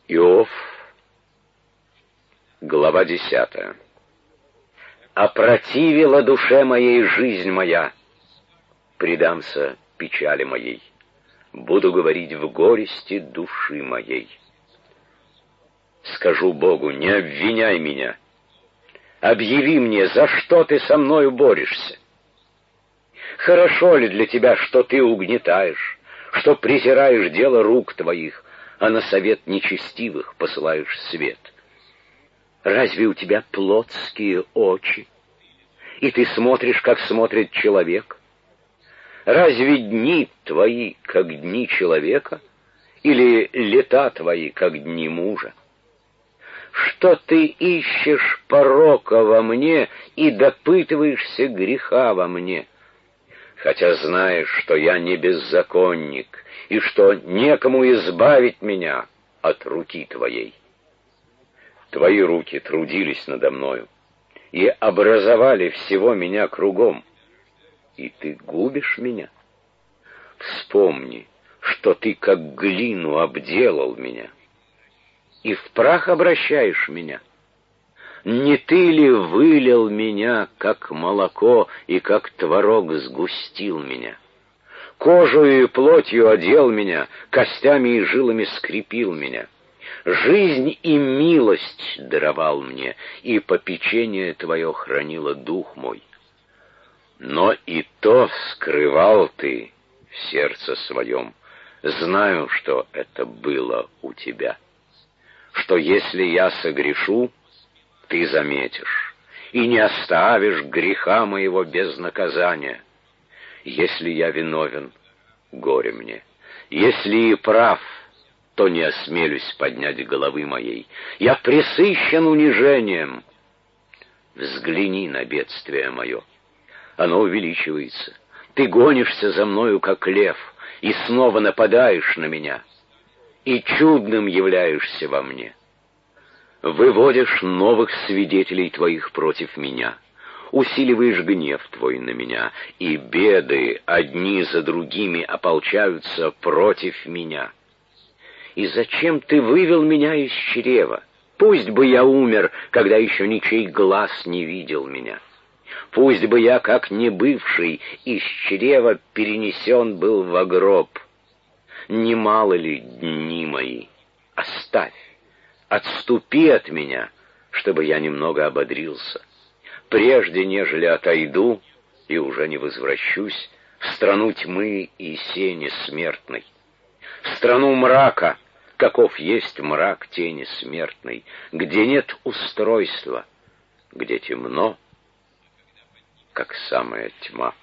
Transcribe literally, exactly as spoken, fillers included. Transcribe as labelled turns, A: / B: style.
A: Иов, глава десятая. Опротивила душе моей жизнь моя, предамся печали моей, буду говорить в горести души моей. Скажу Богу: не обвиняй меня, объяви мне, за что ты со мною борешься. Хорошо ли для тебя, что ты угнетаешь, что презираешь дело рук твоих, а на совет нечестивых посылаешь свет? Разве у тебя плотские очи, и ты смотришь, как смотрит человек? Разве дни твои, как дни человека, или лета твои, как дни мужа? Что ты ищешь порока во мне и допытываешься греха во мне, хотя знаешь, что я не беззаконник, и что некому избавить меня от руки твоей? Твои руки трудились надо мною и образовали всего меня кругом, и ты губишь меня. Вспомни, что ты как глину обделал меня, и в прах обращаешь меня. Не ты ли вылил меня, как молоко, и как творог сгустил меня? Кожою и плотью одел меня, костями и жилами скрепил меня. Жизнь и милость даровал мне, и попечение твое хранило дух мой. Но и то скрывал ты в сердце своем. Знаю, что это было у тебя, что если я согрешу, ты заметишь, и не оставишь греха моего без наказания. Если я виновен, горе мне. Если и прав, то не осмелюсь поднять головы моей. Я пресыщен унижением. Взгляни на бедствие мое. Оно увеличивается. Ты гонишься за мною, как лев, и снова нападаешь на меня, и чудным являешься во мне. Выводишь новых свидетелей твоих против меня, усиливаешь гнев твой на меня, и беды одни за другими ополчаются против меня. И зачем ты вывел меня из чрева? Пусть бы я умер, когда еще ничей глаз не видел меня. Пусть бы я, как небывший, из чрева перенесен был во гроб. Немало ли дни мои? Оставь, отступи от меня, чтобы я немного ободрился. Прежде, нежели отойду, и уже не возвращусь, в страну тьмы и сени смертной, в страну мрака, каков есть мрак тени смертной, где нет устройства, где темно, как самая тьма.